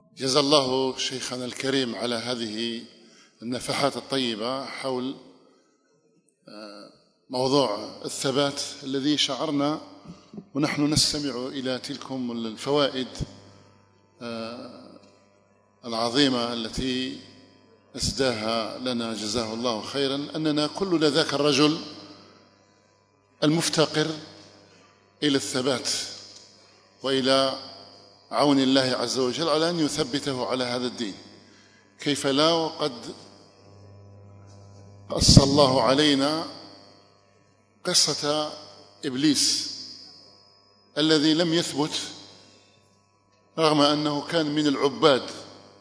جزا الله شيخنا الكريم على هذه النفحات الطيبة حول موضوع الثبات الذي شعرنا ونحن نستمع إلى تلكم الفوائد العظيمة التي أسداها لنا جزاه الله خيرا، أننا كلنا ذاك الرجل المفتقر إلى الثبات وإلى عون الله عز وجل على أن يثبته على هذا الدين. كيف لا وقد قص الله علينا قصة إبليس الذي لم يثبت رغم أنه كان من العباد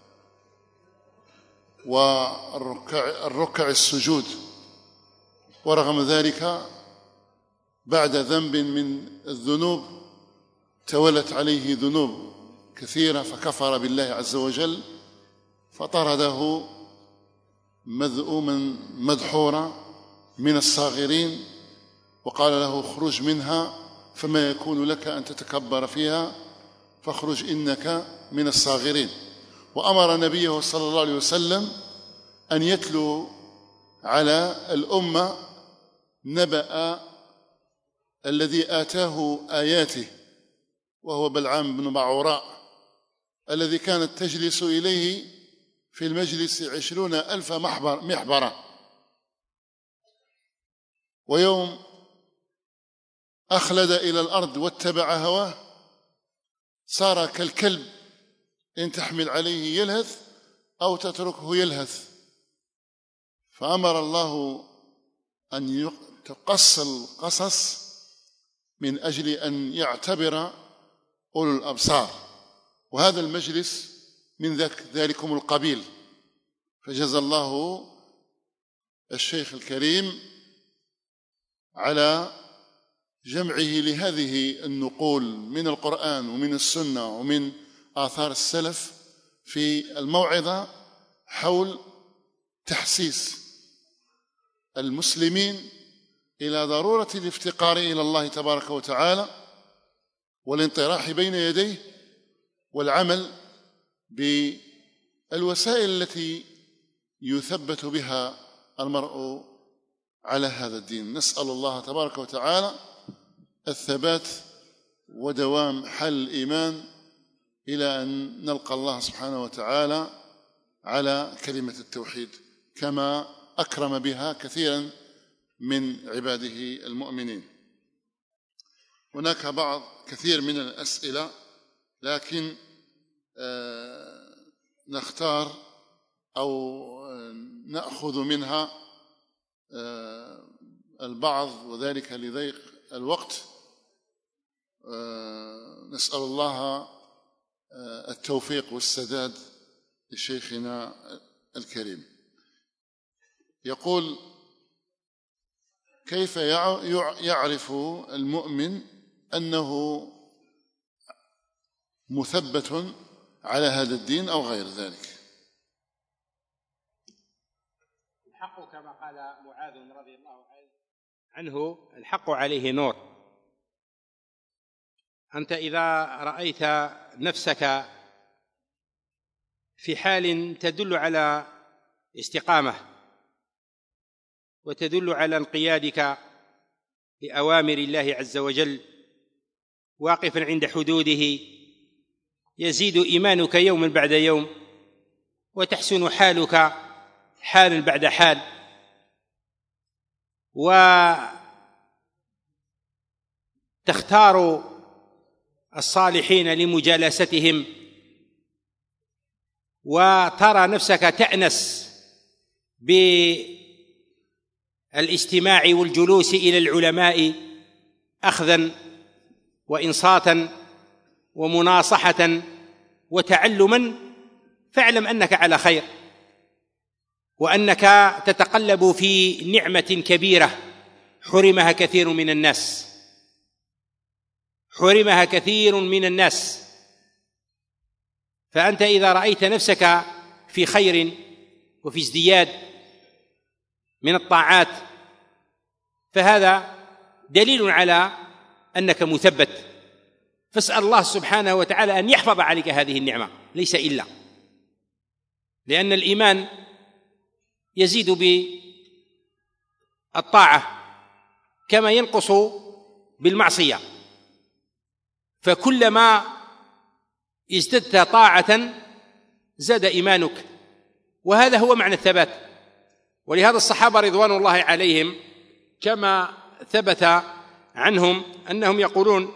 والركع السجود، ورغم ذلك بعد ذنب من الذنوب تولت عليه ذنوب كثيرة فكفر بالله عز وجل، فطرده مذءوما مدحورا من الصاغرين وقال له: اخرج منها فما يكون لك أن تتكبر فيها فاخرج إنك من الصاغرين. وأمر نبيه صلى الله عليه وسلم أن يتلو على الأمة نبأ الذي آتاه آياته وهو بلعام بن بعوراء الذي كانت تجلس إليه في المجلس 20,000 محبرة، ويوم أخلد إلى الأرض واتبع هواه صار كالكلب إن تحمل عليه يلهث أو تتركه يلهث. فأمر الله أن تقص القصص من أجل أن يعتبر أولو الأبصار، وهذا المجلس من ذلكم القبيل. فجزى الله الشيخ الكريم على جمعه لهذه النقول من القرآن ومن السنة ومن آثار السلف في الموعظة حول تحسيس المسلمين إلى ضرورة الافتقار إلى الله تبارك وتعالى والانطراح بين يديه والعمل بالوسائل التي يثبت بها المرء على هذا الدين. نسأل الله تبارك وتعالى الثبات ودوام حل الإيمان إلى أن نلقى الله سبحانه وتعالى على كلمة التوحيد كما أكرم بها كثيرا من عباده المؤمنين. هناك كثير من الأسئلة، لكن نختار أو نأخذ منها البعض وذلك لضيق الوقت. نسأل الله التوفيق والسداد لشيخنا الكريم. يقول: كيف يعرف المؤمن أنه مثبت على هذا الدين أو غير ذلك؟ الحق كما قال معاذ رضي الله عنه: الحق عليه نور. أنت إذا رأيت نفسك في حال تدل على استقامة وتدل على انقيادك لأوامر الله عز وجل واقفا عند حدوده، يزيد إيمانك يوما بعد يوم وتحسن حالك حالا بعد حال، وتختار الصالحين لمجالستهم، وترى نفسك تأنس بالاستماع والجلوس إلى العلماء أخذا وإنصاتا ومناصحة وتعلما، فاعلم أنك على خير، وأنك تتقلب في نعمة كبيرة حرمها كثير من الناس، حرمها كثير من الناس. فأنت إذا رأيت نفسك في خير وفي ازدياد من الطاعات فهذا دليل على أنك مثبت. فاسأل الله سبحانه وتعالى أن يحفظ عليك هذه النعمة، ليس إلا لأن الإيمان يزيد بالطاعة كما ينقص بالمعصية، فكلما ازددت طاعة زاد إيمانك، وهذا هو معنى الثبات. ولهذا الصحابة رضوان الله عليهم كما ثبت عنهم أنهم يقولون: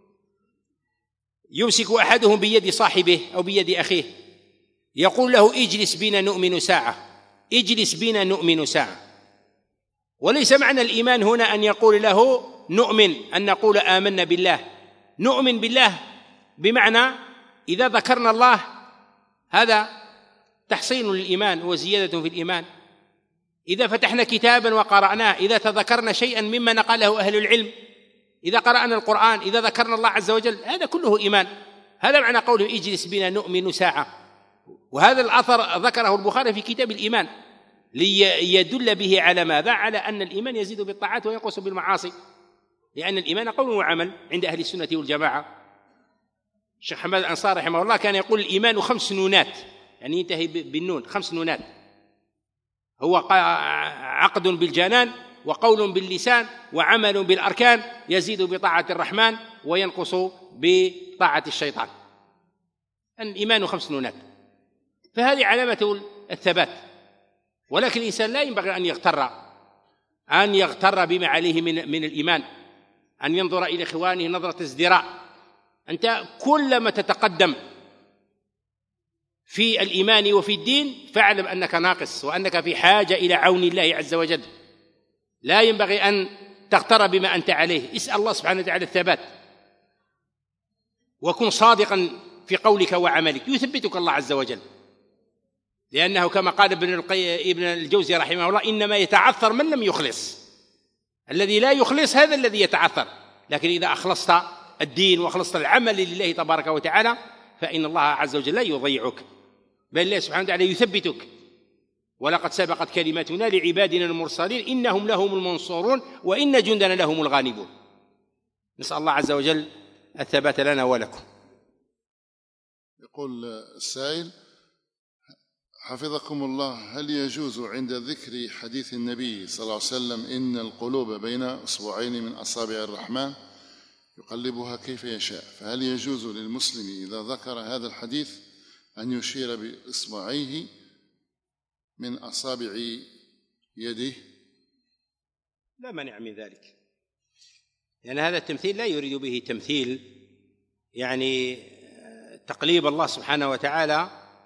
يمسك أحدهم بيد صاحبه أو بيد أخيه يقول له: اجلس بنا نؤمن ساعة، اجلس بنا نؤمن ساعة. وليس معنى الإيمان هنا أن يقول له نؤمن، أن نقول آمنا بالله. نؤمن بالله بمعنى إذا ذكرنا الله هذا تحصين للإيمان وزيادة في الإيمان. إذا فتحنا كتابا وقرأناه، إذا تذكرنا شيئا مما نقله أهل العلم، إذا قرأنا القرآن، إذا ذكرنا الله عز وجل، هذا كله إيمان. هذا معنى قوله اجلس بنا نؤمن ساعة. وهذا الأثر ذكره البخاري في كتاب الإيمان ليدل به على ماذا؟ على أن الإيمان يزيد بالطاعات وينقص بالمعاصي، لأن الإيمان قول وعمل عند أهل السنة والجماعة. الشيخ حماد الأنصاري رحمه الله كان يقول: الإيمان 5 نونات، يعني ينتهي بالنون، 5 نونات. هو عقد بالجنان، وقول باللسان، وعمل بالأركان، يزيد بطاعة الرحمن وينقص بطاعة الشيطان. الإيمان 5 نونات، فهذه علامة الثبات. ولكن الإنسان لا ينبغي أن يغتر بما عليه من الإيمان، أن ينظر إلى إخوانه نظرة ازدراء. أنت كلما تتقدم في الإيمان وفي الدين فاعلم أنك ناقص، وأنك في حاجة إلى عون الله عز وجل. لا ينبغي أن تغتر بما أنت عليه. اسأل الله سبحانه وتعالى الثبات، وكن صادقا في قولك وعملك، يثبتك الله عز وجل. لأنه كما قال ابن الجوزي رحمه الله: إنما يتعثر من لم يخلص. الذي لا يخلص هذا الذي يتعثر. لكن إذا أخلصت الدين وأخلصت العمل لله تبارك وتعالى فإن الله عز وجل لا يضيعك، بل الله سبحانه وتعالى يثبتك. ولقد سبقت كلمتنا لعبادنا المرسلين إنهم لهم المنصورون وإن جندنا لهم الغالبون. نسأل الله عز وجل الثبات لنا ولكم. يقول السائل: حفظكم الله، هل يجوز عند ذكر حديث النبي صلى الله عليه وسلم إن القلوب بين أصبعين من أصابع الرحمن يقلبها كيف يشاء، فهل يجوز للمسلم إذا ذكر هذا الحديث أن يشير بإصبعيه من أصابع يده؟ لا مانع من ذلك، لأن هذا التمثيل لا يريد به تمثيل يعني تقليب الله سبحانه وتعالى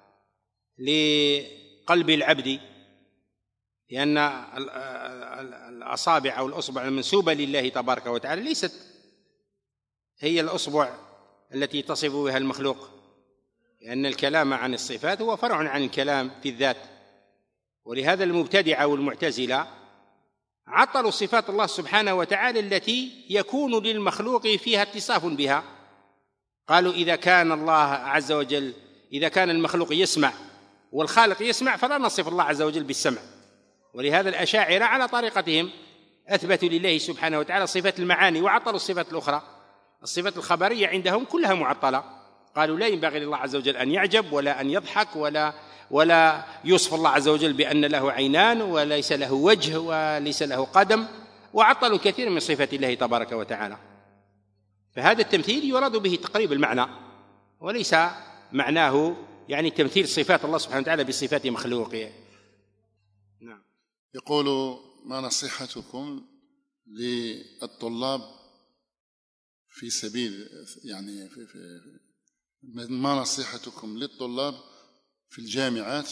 لقلب العبد، لأن الأصابع أو الأصبع المنسوبة لله تبارك وتعالى ليست هي الأصبع التي تصف بها المخلوق، لأن الكلام عن الصفات هو فرع عن الكلام في الذات. ولهذا المبتدعة والمعتزلة عطلوا صفات الله سبحانه وتعالى التي يكون للمخلوق فيها اتصاف بها. قالوا إذا كان الله عز وجل، إذا كان المخلوق يسمع والخالق يسمع فلا نصف الله عز وجل بالسمع. ولهذا الأشاعرة على طريقتهم أثبتوا لله سبحانه وتعالى صفات المعاني وعطلوا الصفات الأخرى. الصفات الخبرية عندهم كلها معطلة. قالوا لا ينبغي لله عز وجل أن يعجب ولا أن يضحك ولا يوصف الله عز وجل بأن له عينان وليس له وجه وليس له قدم، وعطلوا كثير من صفات الله تبارك وتعالى. فهذا التمثيل يراد به تقريب المعنى، وليس معناه يعني تمثيل صفات الله سبحانه وتعالى بصفات مخلوقه. نعم. يقول: ما نصيحتكم للطلاب في سبيل يعني ما نصيحتكم للطلاب في الجامعات؟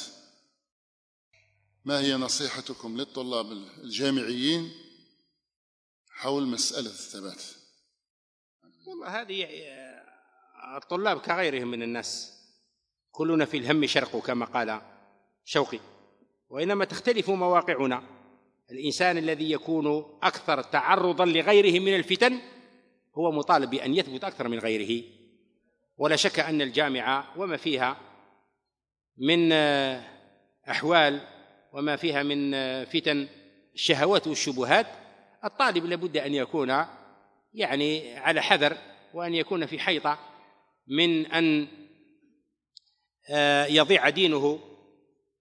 ما هي نصيحتكم للطلاب الجامعيين حول مسألة الثبات؟ والله هذه الطلاب كغيرهم من الناس، كلنا في الهم شرق كما قال شوقي، وإنما تختلف مواقعنا. الإنسان الذي يكون أكثر تعرضا لغيره من الفتن هو مطالب بأن يثبت أكثر من غيره. ولا شك أن الجامعة وما فيها من أحوال وما فيها من فتن الشهوات والشبهات، الطالب لابد أن يكون يعني على حذر، وأن يكون في حيطة من أن يضيع دينه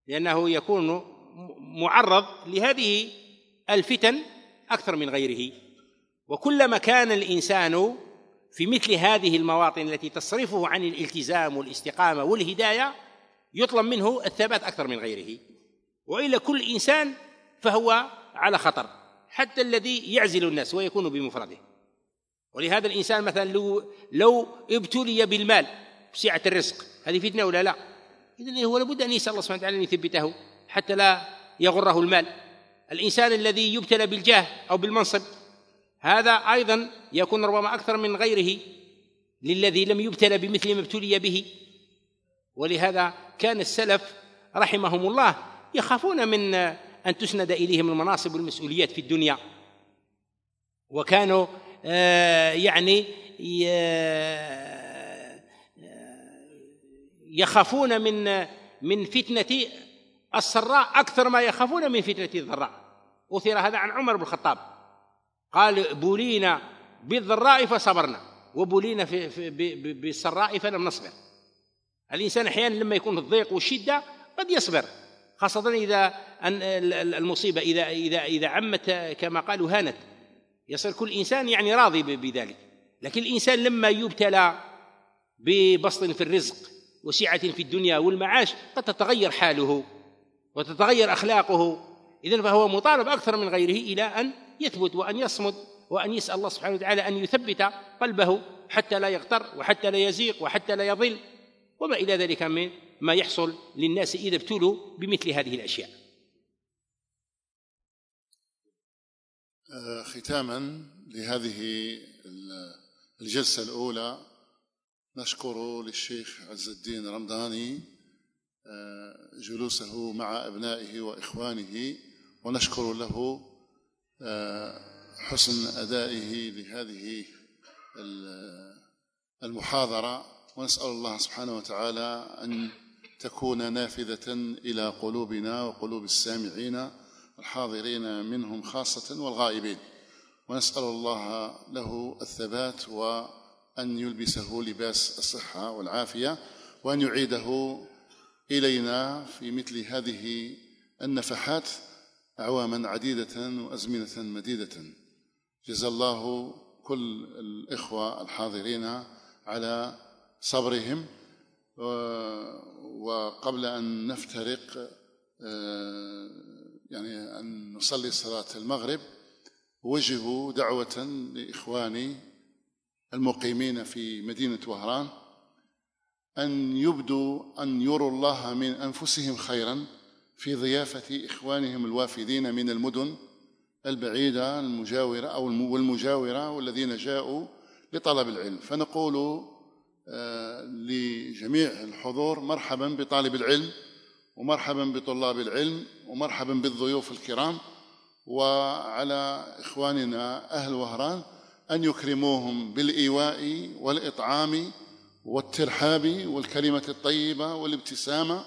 لأنه يكون معرض لهذه الفتن أكثر من غيره. وكلما كان الإنسان في مثل هذه المواطن التي تصرفه عن الالتزام والاستقامة والهداية يطلب منه الثبات أكثر من غيره، وإلا كل إنسان فهو على خطر، حتى الذي يعزل الناس ويكون بمفرده. ولهذا الإنسان مثلا لو ابتلي بالمال بسعة الرزق، هذه فتنة ولا لا؟ إذن هو لابد أن يسأل الله سبحانه وتعالى أن يثبته حتى لا يغره المال. الإنسان الذي يبتلى بالجاه أو بالمنصب هذا أيضا يكون ربما أكثر من غيره للذي لم يبتلى بمثل ما ابتلي به. ولهذا كان السلف رحمهم الله يخافون من أن تسند إليهم المناصب والمسؤوليات في الدنيا، وكانوا يعني يخافون من فتنة السراء أكثر ما يخافون من فتنة الضراء. أثر هذا عن عمر بن الخطاب قال: بولينا بالضراء فصبرنا وبولينا بالسراء فلم نصبر. الإنسان أحيانا لما يكون في الضيق والشدة قد يصبر، خاصة إذا المصيبة إذا عمت كما قالوا هانت، يصير كل إنسان يعني راضي بذلك. لكن الإنسان لما يبتلى ببسط في الرزق وسعة في الدنيا والمعاش قد تتغير حاله وتتغير أخلاقه، إذن فهو مطالب أكثر من غيره إلى أن يثبت وأن يصمد وأن يسأل الله سبحانه وتعالى أن يثبت قلبه حتى لا يغتر وحتى لا يزيغ وحتى لا يضل، وما إلى ذلك من ما يحصل للناس إذا ابتلوا بمثل هذه الأشياء. ختاما لهذه الجلسة الأولى نشكر للشيخ عز الدين رمضاني جلوسه مع أبنائه وإخوانه، ونشكر له حسن أدائه لهذه المحاضرة، ونسأل الله سبحانه وتعالى أن تكون نافذة إلى قلوبنا وقلوب السامعين الحاضرين منهم خاصة والغائبين، ونسأل الله له الثبات وأن يلبسه لباس الصحة والعافية، وأن يعيده إلينا في مثل هذه النفحات أعواما عديدة وأزمنة مديدة. جزا الله كل الإخوة الحاضرين على صبرهم. وقبل أن نفترق يعني أن نصلي صلاة المغرب، وجهوا دعوة لإخواني المقيمين في مدينة وهران أن يبدوا أن يروا الله من أنفسهم خيرا في ضيافة إخوانهم الوافدين من المدن البعيدة المجاورة أو والمجاورة والذين جاءوا لطلب العلم. فنقول لجميع الحضور مرحبا بطالب العلم ومرحبا بطلاب العلم ومرحبا بالضيوف الكرام، وعلى إخواننا أهل وهران أن يكرموهم بالإيواء والإطعام والترحاب والكلمة الطيبة والابتسامة،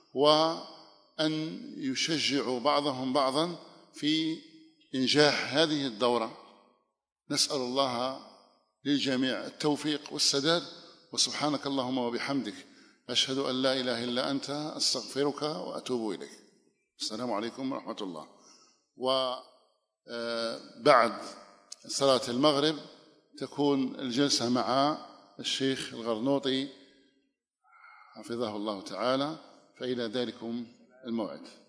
وأن يشجعوا بعضهم بعضا في إنجاح هذه الدورة. نسأل الله للجميع التوفيق والسداد، وسبحانك اللهم وبحمدك أشهد أن لا إله إلا أنت أستغفرك وأتوب إليك. السلام عليكم ورحمة الله. وبعد صلاة المغرب تكون الجلسة مع الشيخ الغرنوطي حفظه الله تعالى، فإلى ذلكم الموعد.